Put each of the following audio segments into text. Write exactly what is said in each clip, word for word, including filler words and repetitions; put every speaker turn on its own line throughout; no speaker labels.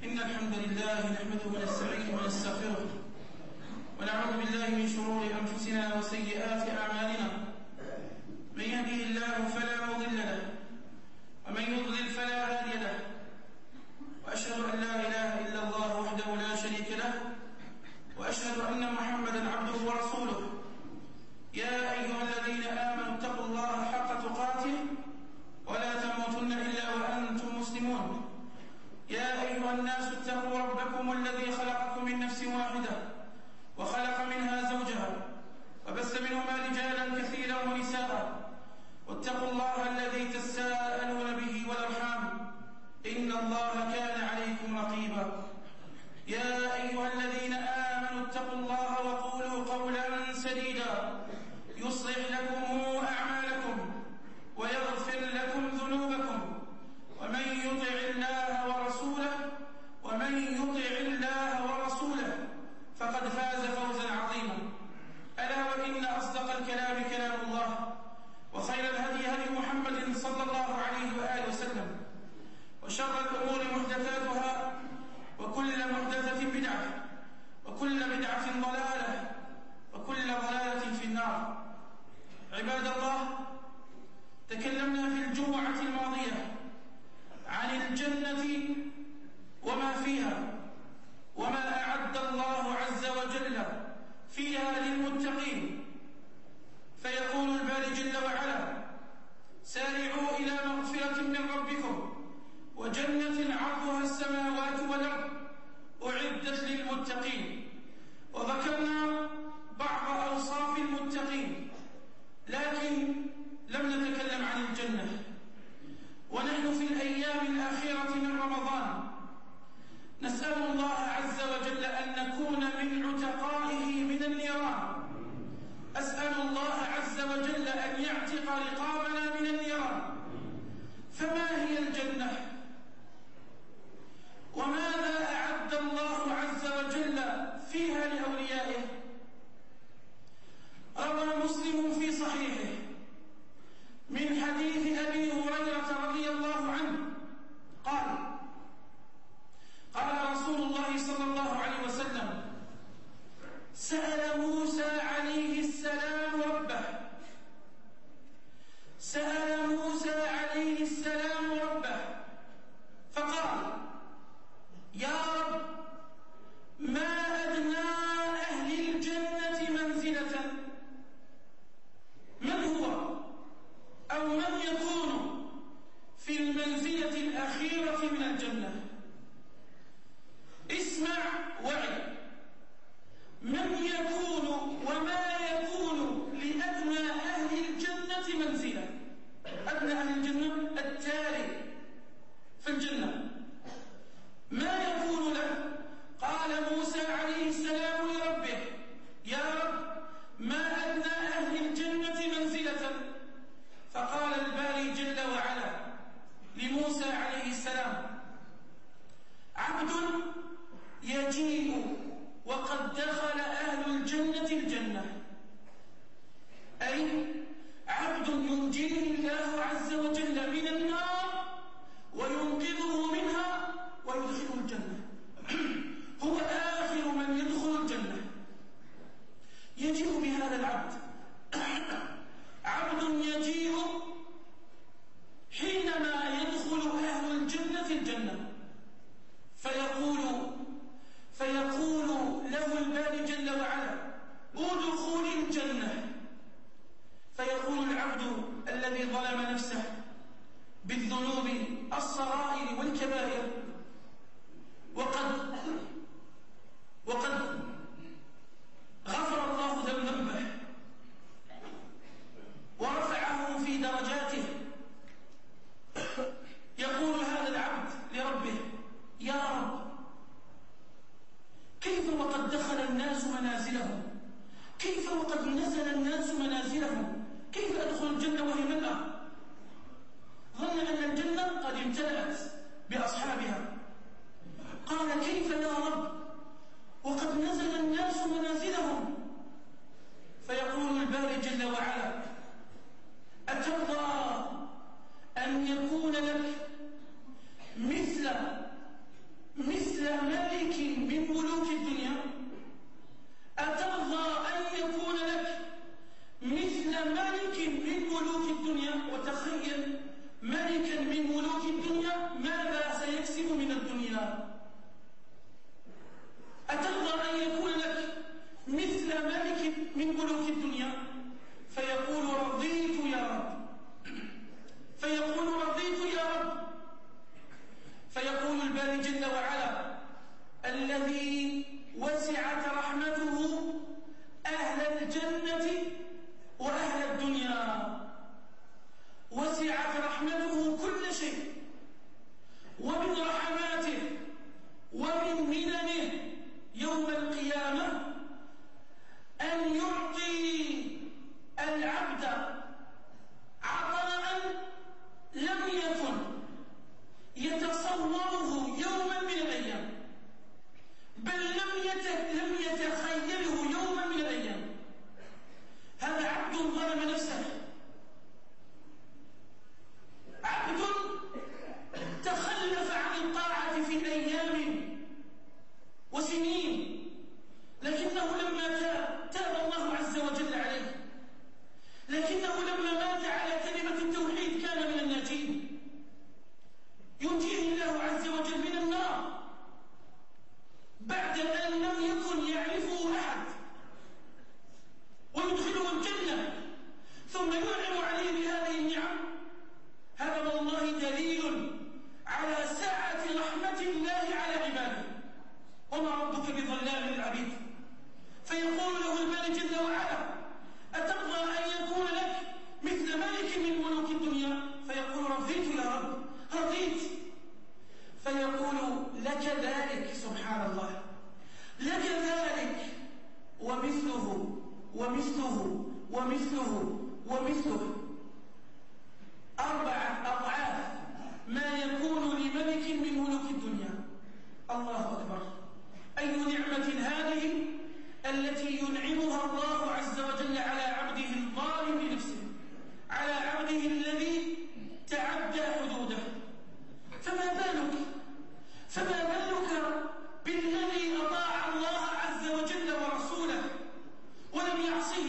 إن الحمد لله نحمده ونستعينه ونستغفره ونعوذ بالله من شرور أنفسنا وسيئات أعمالنا. من يهده الله فلا مضل له ومن يضلل فلا هادي له، وأشهد أن لا إله إلا الله وحده لا شريك له، وأشهد أن محمدا عبده ورسوله. يا أيها الذين آمنوا اتقوا الله حق تقاته ولا تموتن إلا وأنتم مسلمون. يا أيها الناس اتقوا ربكم الذي خلقكم من نفس واحدة وخلق منها زوجها وبث منهما رجالا كثيرا ونساء، واتقوا الله الذي تساءلون به والأرحام إن الله كان عليكم رقيبا. يا أيها الذين آمنوا اتقوا الله وقولوا قولا سديدا يصلح لكم أعمالكم ويغفر لكم ذنوبكم، ومن يطع الله ورسوله ومن يطع الله ورسوله فقد فاز فوزا عظيما. ألا وإن أصدق الكلام كلام الله، وخير الهدي هدي محمد صلى الله عليه وآله وسلم، وشر الأمور محدثاتها، وكل محدثة بدعة، وكل بدعة ضلالة، وكل ضلالة في النار. عباد الله، تكلمنا في الجمعة الماضية عن الجنة وما فيها، وما أعد الله عز وجل فيها للمتقين. فيقول الباري جل وعلا: سارعوا إلى مغفرة من ربكم وجنة عرضها السماوات والأرض أعدت للمتقين. وذكرنا بعض أوصاف المتقين، لكن لم نتكلم عن الجنة. ونحن في الأيام الأخيرة من رمضان نسأل الله عز وجل أن نكون من عتقائه من النيران. أسأل الله عز وجل أن يعتق رقابنا من النيران. فما هي الجنة؟ وماذا أعد الله عز وجل فيها لأوليائه؟ روى مسلم في صحيحه من حديث أبي هريرة رضي الله عنه قال: قال رسول الله صلى الله عليه وسلم: سأل موسى عليه السلام ربه سأل موسى عليه السلام ربه فقال: يا رب، ما أدنى أهل الجنة منزلة؟ من هو أو من يكون في المنزلة الأخيرة من الجنة؟ اسمع وعي. من يكون وما يكون لأدنى أهل الجنة منزلة؟ أدنى أهل الجنة التالي في الجنة، ما يكون له؟ قال موسى عليه السلام لربه: يا رب، ما أدنى أهل الجنة منزلة؟ فقال الباري جل وعلا لموسى عليه السلام: عبد يجيء وقد دخل أهل الجنة الجنة، أي عبد ينجيه الله عز وجل من النار وينقذه منها ويدخله الجنة. هو آخر من يدخل الجنة. يجيء بهذا العبد عبد يجيء حينما يدخل أهل الجنة الجنة، فيقول فيقول له الباري جل وعلا: ادخل الجنة. فيقول العبد الذي ظلم نفسه بالذنوب الصغائر والكبائر، وقد وقد غفر الله ذنبه ورفعه في درجاته، يقول هذا العبد لربه: يا رب، كيف وقد دخل الناس منازلهم؟ كيف وقد نزل الناس منازلهم؟ كيف أدخل الجنة وهي ملأة؟ ظن أن الجنة قد امتلأت بأصحابها. قال: كيف يا رب وقد نزل الناس منازلهم؟ فيقول الباري جل وعلا: أترضى أن يكون لك مثل مثل يتصوره يوما من الأيام، بل لم يتخيله يوما من الأيام. هذا عبد ظلم نفسه، عبد تخلف عن الطاعة في أيام وسنين، لكنه لما تاب تاب الله عز وجل عليه، لكنه لما مات على كلمة التوحيد كان من الناجين، ينجيه الله عز وجل من النار بعد أن لم يكن يعرفه أحد، ويدخله الجنة ثم ينعم عليه بهذه النعم. هذا والله دليل على سعة رحمة الله على عباده، وما ربك بظلام للعبيد. فيقول له الملك جل وعلا: أترضى أن يكون لك مثل ملك من ملوك الدنيا؟ فيقول: رضيت يا رب، رضيت. فيقول: لك ذلك، سبحان الله، لك ذلك ومثله ومثله ومثله ومثله، أربعة أضعاف ما يكون لملك من ملوك الدنيا. الله أكبر! أي نعمة هذه التي ينعمها الله عز وجل على عبده الظالم لنفسه، على عبده الذي تعدى حدوده. فما بالك فما بالك بالذي أطاع الله عز وجل ورسوله ولم يعصه،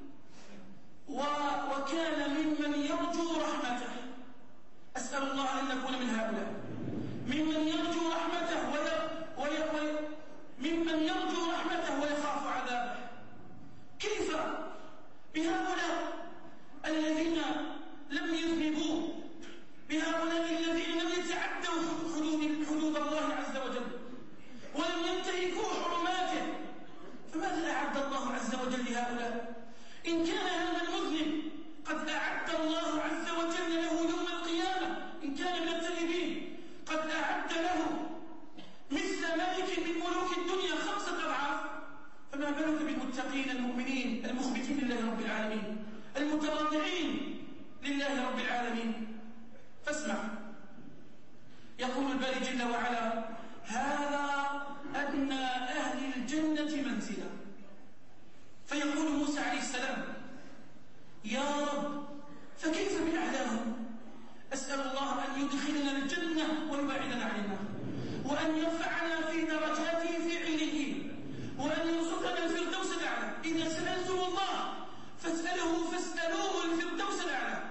وكان ممن يرجو رحمته. أسأل الله أن نكون من هؤلاء، ممن يرجو رحمته وي... وي... ممن يرجو رحمته ويخاف عذابه. كيف بهؤلاء الذين لم يذنبوا، بهؤلاء الذين لم يتعدوا حدود حدود الله عز وجل ولم ينتهكوا حرماته؟ فماذا أعد الله عز وجل لهؤلاء؟ إن كان هذا المذنب قد أعد الله عز وجل له يوم القيامة، إن كان من التائبين، قد أعد له مثل ملك من ملوك الدنيا خمسة أضعاف، فما بالك بالمتقين المؤمنين المخبتين لله رب العالمين، المتواضعين لله رب العالمين. فاسمع، يقول الباري جل وعلا: هذا أدنى أهل الجنة منزلا. فيقول موسى عليه السلام: يا رب فكيف بأعلاهم؟ أسأل الله أن يدخلنا الجنة ويبعدنا عن النار، وأن يرفعنا في درجاته في عليين، وأن يرزقنا الفردوس الأعلى. إذا سألتم الله فاسأله فاسألوه الفردوس الأعلى.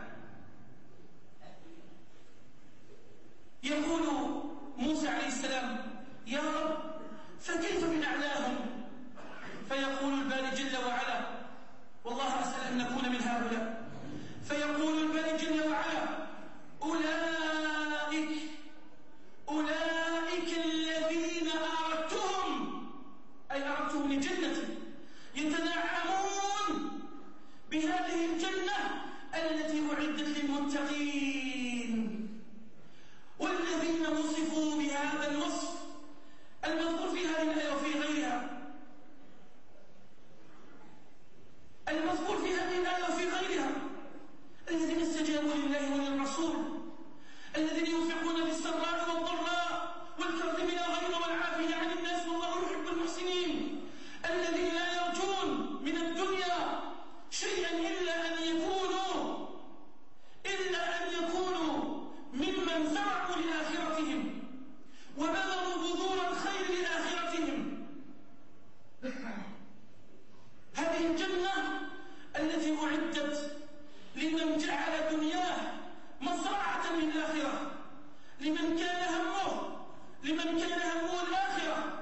يقول موسى عليه السلام: يا رب فكيف بأعلاهم؟ فيقول الباري جل وعلا، والله أسأل أن نكون من هؤلاء، فيقول الباري جل وعلا: أولئك أولئك الذين أردتهم، أي أردتهم لجنتي، يتنعمون بهذه الجنة التي أعدت للمتقين، والذين وصفوا بهذا الوصف المذكور في هذه الآية وفي غيرها، المذكور في هذه الآية وفي غيرها، الذين استجابوا لله وللرسول، الذين ينفقون في السراء والضراء والكاظمين الغيظ والعافين عن الناس والله يحب المحسنين، الذين لا يرجون من الدنيا شيئا إلا أن يكونوا إلا أن يكونوا ممن زرعوا لآخرتهم وبذروا بذور الخير لآخرتهم. هذه الجنة التي أعدت لمن جعل دنياه مزرعة للآخرة، لمن كان همه لمن كان همه الآخرة،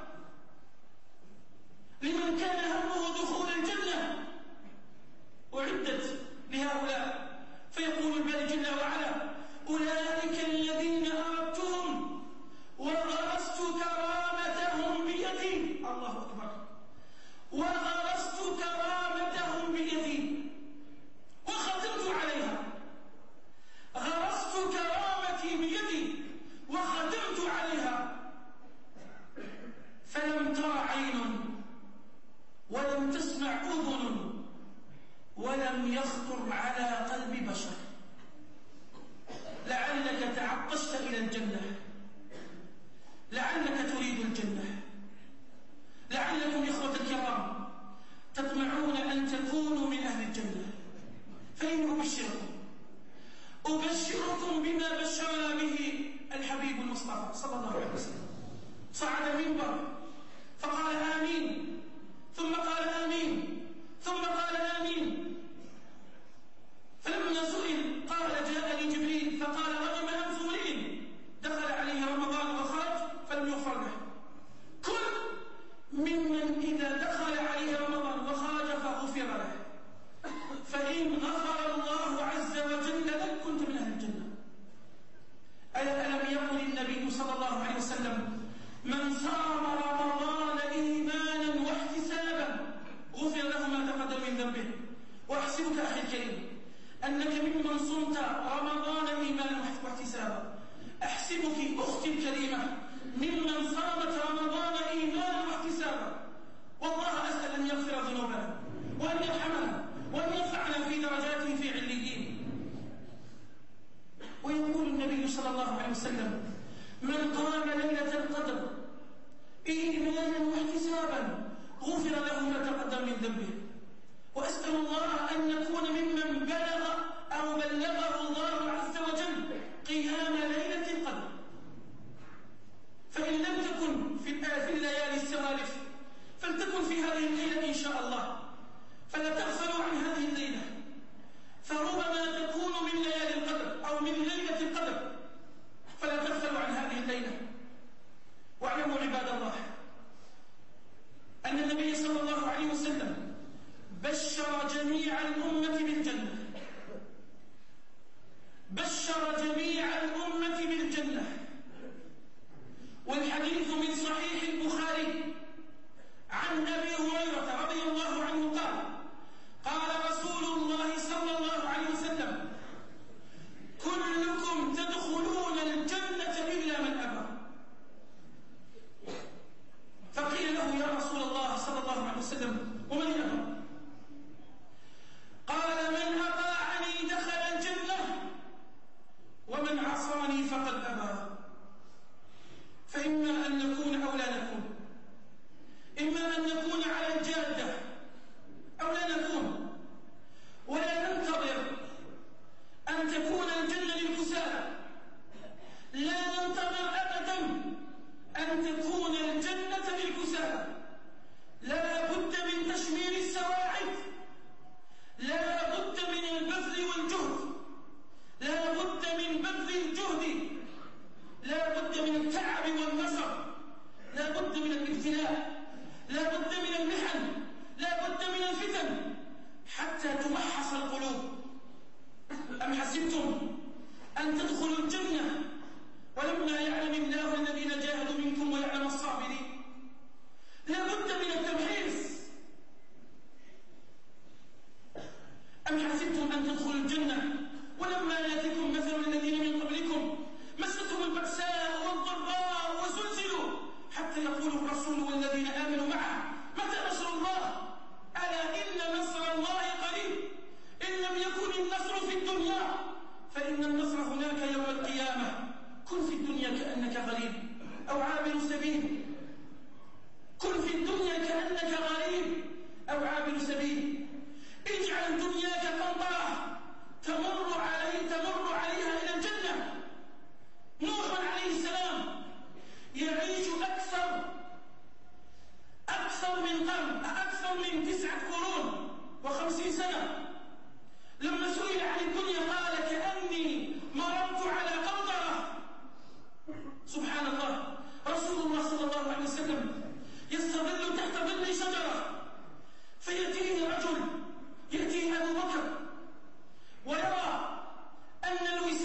لمن كان همه دخول الجنة، أعدت لهؤلاء. فيقول الباري جل وعلا: أولئك الذين أردتهم وغرست كرامتهم بيدي. الله أكبر! وغرست كرامتهم من صام رمضان إيمانا واحتسابا غفر له ما تقدم من ذنبه. وأحسبك أخي الكريم أنك ممن صمت رمضان إيمانا واحتسابا. أحسبك أختي الكريمة ممن صامت رمضان إيمانا واحتسابا. والله أسأل أن يغفر ذنوبنا وأن يرحمنا وأن يرفعنا في درجاته في عليين. ويقول النبي صلى الله عليه وسلم: من قام ليلة القدر إيمانا واحتسابا غفر له ما تقدم من ذنبه. وأسأل الله أن نكون ممن بلغ أو بلغه الله عز وجل قيام ليلة القدر. فإن لم تكن في الليالي السوالف فلتكن في هذه الليلة إن شاء الله، فلا تغفلوا عن هذه الليلة، فربما تكون من ليالي القدر أو من ليلة القدر، فلا تغفلوا عن هذه الليلة. واعلموا عباد الله أن النبي صلى الله عليه وسلم بشر جميع الأمة بالجنة، بشر جميع الأمة بالجنة. والحديث من صحيح البخاري عن أبي هريرة رضي الله عنه قال: قال رسول الله صلى الله عليه وسلم: كلكم تدخلون الجنة إلا من أبى. فقيل له: يا رسول الله صلى الله عليه وسلم ومن أبى؟ قال: من أطاعني دخل الجنة ومن عصاني فقد أبى. فإما أن نكون أو لا نكون، إما أن نكون على الجادة أو لا نكون، ولا ننتظر أن تكون الجنة للكسالى. لا ننتظر أبدا أن تكون الجنة للكسالى. لا بد من تشمير السواعد، لا بد من البذل والجهد، لا بد من بذل الجهد، لا بد من التعب والنصر، لا بد من الابتلاء، لا بد من المحن، لا بد من الفتن حتى تمحص القلوب. أم حسبتم أن تدخلوا الجنة ولما يعلم الله الذين جاهدوا منكم ويعلم الصابرين؟ لا بد من التمحيص. أم حسبتم أن تدخلوا الجنة ولما يأتكم مثل الذين من قبلكم مستهم البأساء والضراء وزلزلوا حتى يقول الرسول والذين آمنوا معه: متى نصر الله؟ ألا إن نصر الله قريب. إن لم يكن النصر في الدنيا فإن النصر هناك يوم القيامة. كن في الدنيا كأنك غريب أو عابر سبيل، كن في الدنيا كأنك غريب أو عابر سبيل. اجعل دنياك قنطرة تمر علي تمر عليها إلى الجنة. نوح عليه السلام يعيش أكثر أكثر من قرن، أكثر من تسعة قرون وخمسين سنة. لما سئل عن الدنيا قال: كأني مررت على قنطرة. سبحان الله. رسول الله صلى الله عليه وسلم يستظل تحت ظل شجرة، فيأتيه رجل، يأتيه أبو بكر ويرى أن الوسادة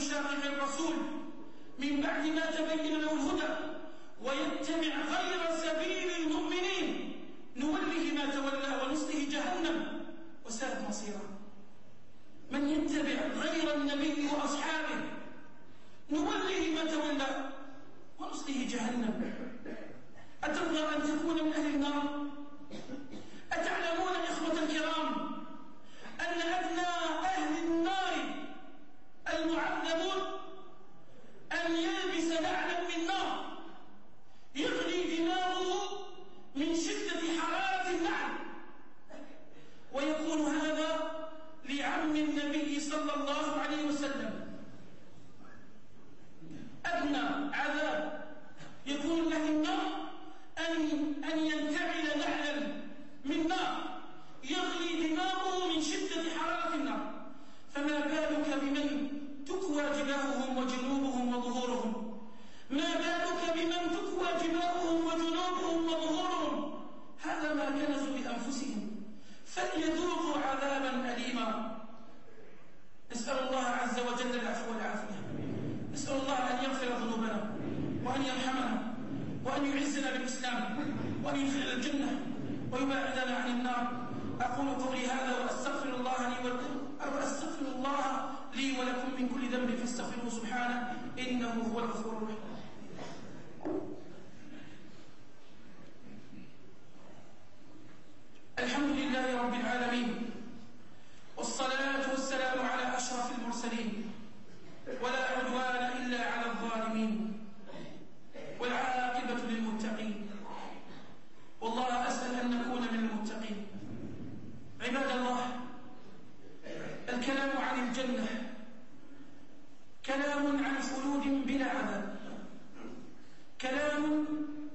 يشاقق الرسول من بعد ما تبين له الهدى ويتبع غير سبيل المؤمنين نوله ما تولى ونصله جهنم وساءت مصيره. من يتبع غير النبي وأصحابه نوله ما تولى ونصله جهنم. أترضى أن تكون من أهل النار؟ أتعلمون إخوة الكرام أن أدنى أهل النار المعذبون أن يلبس نعلا من نار يغلي دماغه من شدة حرارة النعل، ويكون هذا لعم النبي صلى الله عليه وسلم. أدنى عذاب يكون له النار أن أن ينتعل نعلا من نار يغلي دماغه من شدة حرارة النار، فما بالك بمن تكوى جباههم وجنوبهم وظهورهم؟ ما بالك بمن تكوى جباههم وجنوبهم وظهورهم؟ هذا ما كنزوا بأنفسهم، فليذوقوا عذابا أليما. نسأل الله عز وجل العفو والعافية، نسأل الله أن يغفر ذنوبنا وأن يرحمنا وأن يعزنا بالإسلام وأن يدخلنا الجنة ويبعدنا عن النار. أقول قولي هذا وأستغفر الله لي ولكم وأستغفر الله لي ولكم من كل ذنب فاستغفروه سبحانه إنه هو الغفور الرحيم. الحمد لله رب العالمين، والصلاة والسلام على أشرف المرسلين، ولا عدوان إلا على الظالمين، والعاقبة للمتقين، والله أسأل أن نكون من المتقين. عباد الله، الكلام عن الجنة كلام عن خلود بلا عذاب، كلام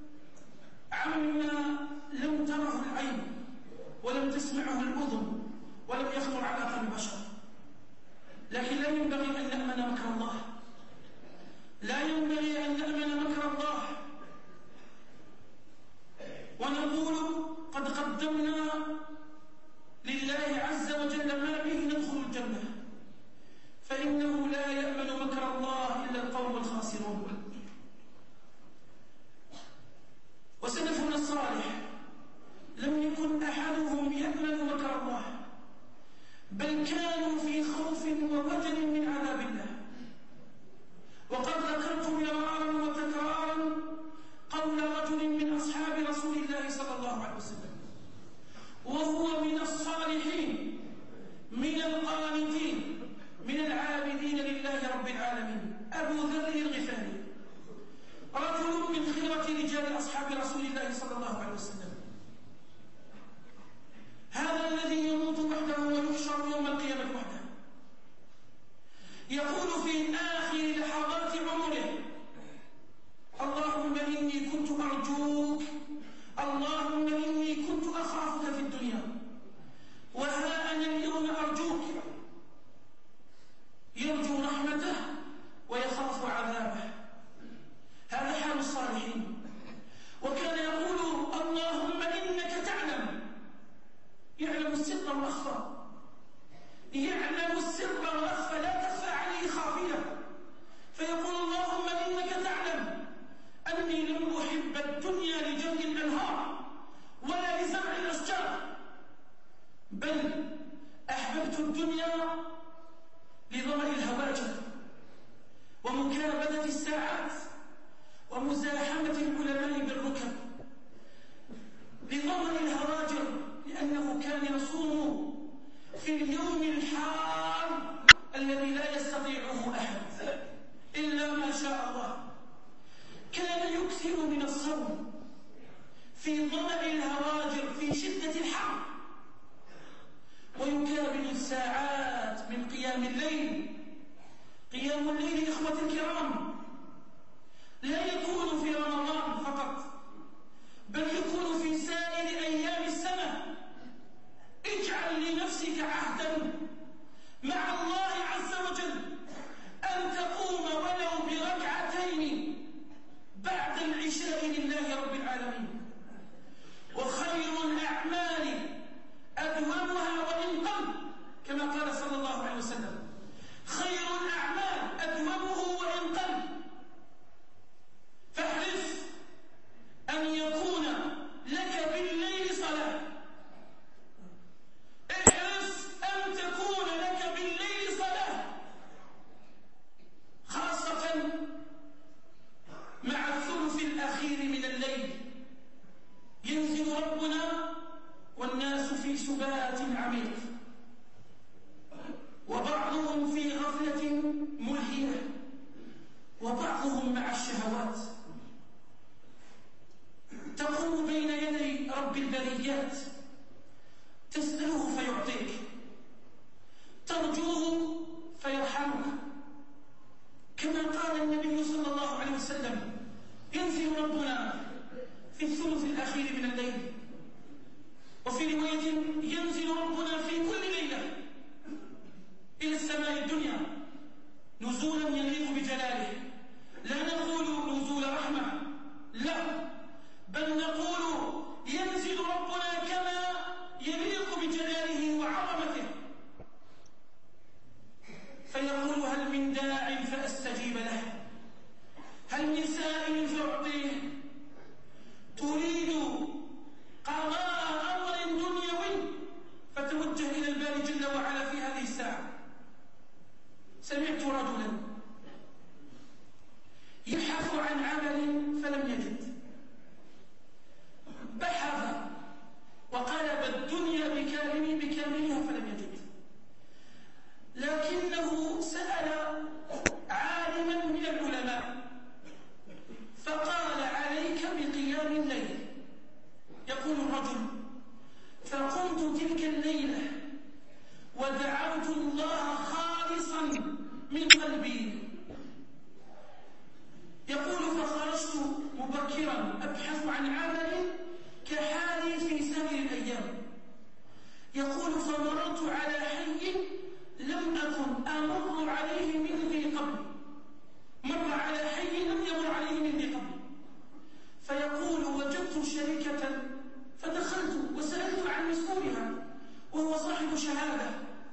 عما لم تره العين ولم تسمعه الأذن ولم يخطر على قلب بشر. لكن لا ينبغي أن نأمن مكر الله، لا ينبغي أن نأمن مكر الله ونقول قد قدمنا لله عز وجل ما به ندخل الجنة، فإنه لا يأمن مكر الله إلا القوم الخاسرون. وسلفنا الصالح لم يكن أحدهم يأمن مكر الله، بل كانوا في خوف ووجل من عذاب الله. وقد ذكرت مرارا وتكرارا قول رجل من أصحاب رسول الله صلى الله عليه وسلم وهو من الصالحين من القانتين من العابدين لله رب العالمين، أبو ذر الغفاري، رجل من خيرة رجال أصحاب رسول الله صلى الله عليه وسلم، هذا الذي يموت وحده ويحشر يوم القيامة وحده، يقول في آخر لحظات عمره: اللهم إني كنت أرجوك، اللهم إني كنت أخافك في الدنيا، وها أنا اليوم أرجوك. يرجو رحمته ويخاف عذابه، هذا حال الصالحين. وكان يقول: اللهم إنك تعلم، يعلم السر وأخفى، يعلم السر وأخفى، لا تخفى عليه خافية، فيقول: اللهم إنك تعلم أني لم أحب الدنيا لجري الأنهار ولا لزرع الأشجار، بل أحببت الدنيا لظمأ الهواجر ومكابدة الساعات ومزاحمة العلماء بالركب، لظمأ الهواجر، لأنه كان يصوم في اليوم الحار الذي لا يستطيعه أحد إلا ما شاء الله. كان يكثر من الصوم في ظمأ الهواجر في شدة الحر، ويكابد الساعات من قيام الليل. قيام الليل إخوة الكرام لا يكون في رمضان نزولا يليق بجلاله، لا نقول نزول رحمة، لا، بل نقول ينزل ربنا كما يليق بجلاله وعظمته، فيقول هل من داع فأستجيب له، هل من سائل فأعطيه، تريد قضاء أمر دنيوي فتوجه إلى الباري جل وعلا في هذه الساعة. سمعت رجلا يبحث عن عمل فلم يجد، بحث وقلب الدنيا بكامل بكاملها فلم يجد، لكنه سأل عالما من العلماء فقال عليك بقيام الليل. يقول الرجل فقمت تلك الليلة ودعوت الله خالصا من قلبي. يقول فخرجت مبكرا أبحث عن عمل كحالي في سائر الأيام. يقول فمررت على حي لم أكن أمر عليه من ذي قبل، مر على حي لم يمر عليه من ذي قبل، فيقول وجدت شركة فدخلت وسألت عن مسؤولها وهو صاحب شهادة،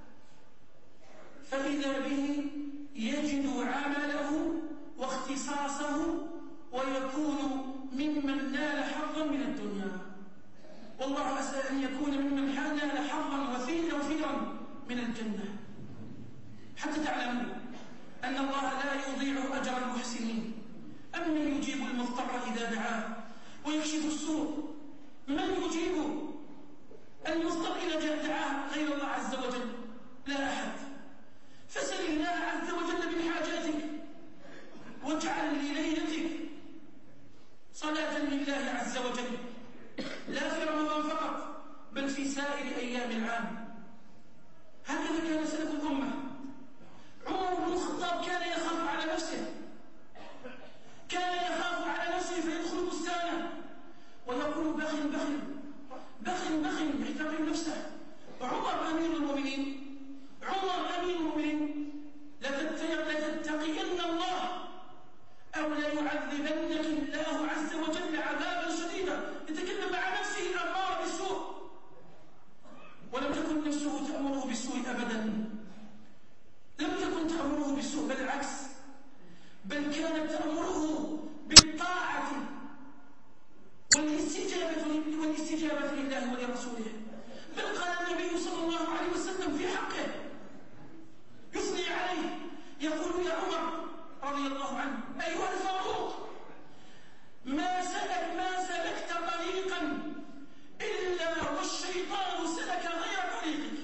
فإذا به يجد عمله واختصاصه ويكون ممن نال حظا من الدنيا. والله أسأل أن يكون ممن نال حظا وثيرا من الجنة، حتى تعلموا أن الله لا يضيع أجر المحسنين. أمن يجيب المضطر إذا دعاه ويكشف السوء؟ من يجيب المضطر إذا دعاه غير الله عز وجل؟ لا أحد. فسل الله عز وجل من حاجاتك واجعل لليلتك صلاة لله عز وجل، لا في رمضان فقط بل في سائر أيام العام. هكذا كان سلف الأمة. عمر بن الخطاب كان يخاف على نفسه، كان يخاف على نفسه فيدخل بستانه ويقول بخل بخل بخل بخل يحتقر نفسه. عمر أمير المؤمنين، عمر أمير المؤمنين، لتتقين الله أو لا يعذبنك الله عز وجل عذابا شديدا. يتكلم مع نفسه الأمارة بالسوء، ولم تكن نفسه تأمره بالسوء أبدا، لم تكن تأمره بالسوء، بل العكس، بل كانت تأمره بالطاعة والاستجابة والاستجابة لله ولرسوله. بل قال النبي صلى الله عليه وسلم في حقه يثني عليه، يقول يا عمر رضي الله عنه أيها الفاروق ما سلك ما سلكت طريقا إلا والشيطان سلك غير طريقك.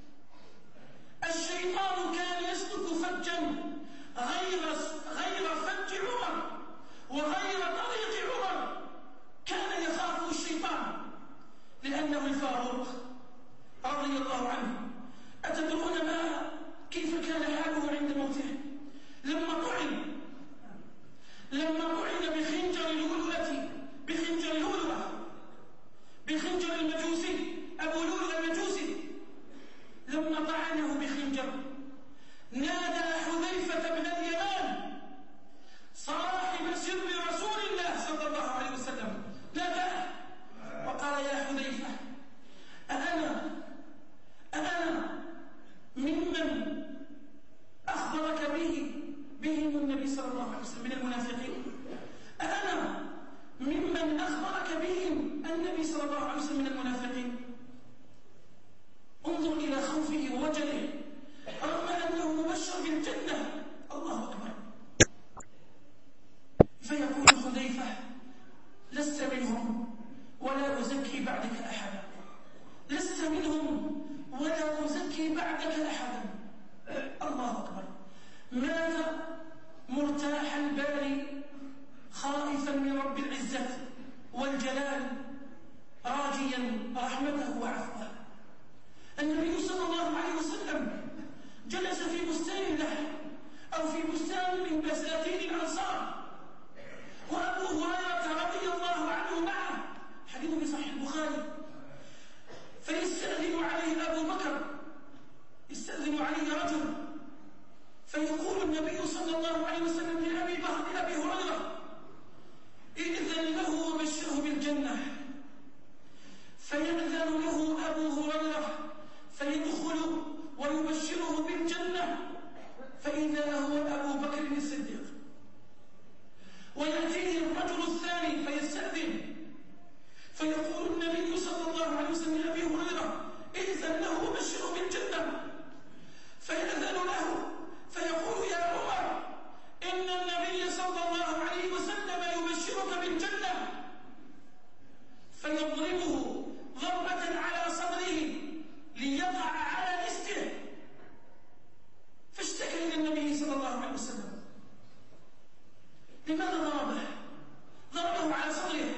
الشيطان كان يسلك فجا غير غير فج عمر وغير طريق عمر، كان يخافه الشيطان لأنه الفاروق رضي الله عنه. أتدرون ما كيف كان حاله عند موته؟ لما طعن لما طعن بخنجر لؤلؤة بخنجر لؤلؤة بخنجر المجوسي أبو لؤلؤ المجوسي، لما طعنه بخنجر نادى حذيفة بن اليمان صاحب سر رسول الله صلى الله عليه وسلم، ناداه وقال يا حذيفة أأنا أأنا ممن أخبرك به بهم النبي صلى الله عليه وسلم من المنافقين؟ أأنا ممن أخبرك بهم النبي صلى الله عليه وسلم من المنافقين؟ انظر إلى خوفه ووجله رغم أنه مبشر بالجنة. الله أكبر. فيقول حذيفة لست منهم ولا أزكي بعدك أحدا، لست منهم ولا أزكي بعدك أحدا. الله أكبر. مات مرتاح البال خائفا من رب العزة والجلال راجيا رحمته النبي صلى الله عليه وسلم لأبي بكر أبي هريرة: إذن له وبشره بالجنة. فيأذن له أبو هريرة فيدخل ويبشره بالجنة، فإذا هو أبو بكر الصديق. ويأتيه الرجل الثاني فيستأذن، فيقول النبي صلى الله عليه وسلم لأبي هريرة: إذن له وبشره بالجنة. فيأذن له فيقول: يا عمر، إن النبي صلى الله عليه وسلم يبشرك بالجنة. فيضربه ضربة على صدره ليقع على نسته. فاشتكى إلى النبي صلى الله عليه وسلم. لماذا ضربه؟ ضربه على صدره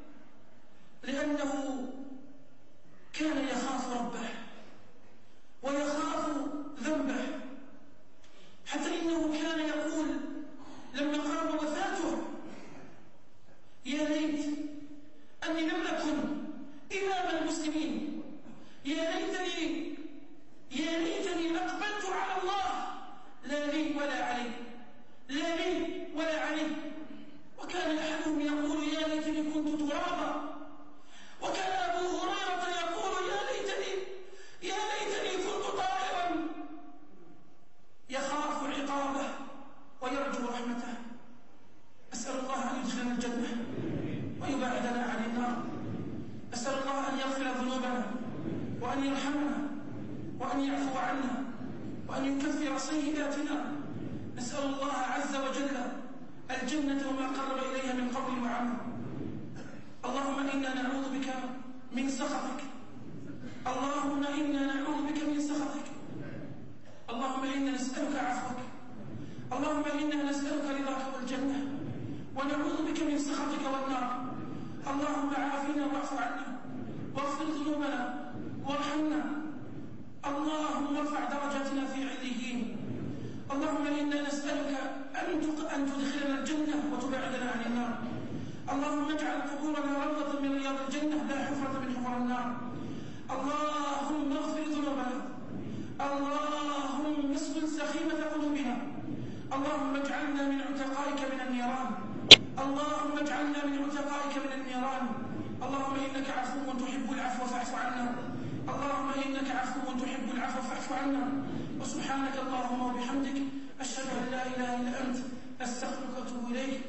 لأنه كان يخاف ربه ويخاف ذنبه، حتى إنه كان يقول لما قرب وفاته: يا ليت أني لم أكن إمام المسلمين، يا ليتني يا ليتني أقبلت على الله، لا لي ولا علي، لا لي ولا علي. وكان أحدهم يقول: يا ليتني كنت ترابا. وكان أبو هريرة يقول: يا ليتني يا ليتني كنت طائرا. يخاف عقابه ويرجو رحمته. أسأل الله أن يدخلنا الجنة ويبعدنا عن النار. أسأل الله أن يغفر ذنوبنا وأن يرحمنا وأن يعفو عنا وأن يكفر سيئاتنا. نسأل الله عز وجل الجنة وما قرب إليها من قول وعمل. اللهم إنا نعوذ بك من سخطك، اللهم إنا نعوذ بك من سخطك، اللهم إنا نسألك عفوك، اللهم إنا نسألك رضاك والجنة، ونعوذ بك من سخطك والنار. اللهم عافنا واعف عنا واغفر ذنوبنا وارحمنا. اللهم ارفع درجاتنا في عليين. اللهم إنا نسألك أن تدخلنا الجنة وتبعدنا عن النار. اللهم اجعل قبورنا روضة من رياض الجنة لا حفرة من حفر النار. اللهم اغفر ذنوبنا، اللهم اسكن سخيمة قلوبنا. اللهم اجعلنا من عتقائك من النيران، اللهم اجعلنا من عتقائك من النيران. اللهم إنك عفو تحب العفو فاعف عنا، اللهم إنك عفو تحب العفو فاعف عنا. وسبحانك اللهم وبحمدك أشهد أن لا إله إلا أنت أستغفرك وأتوب إليك.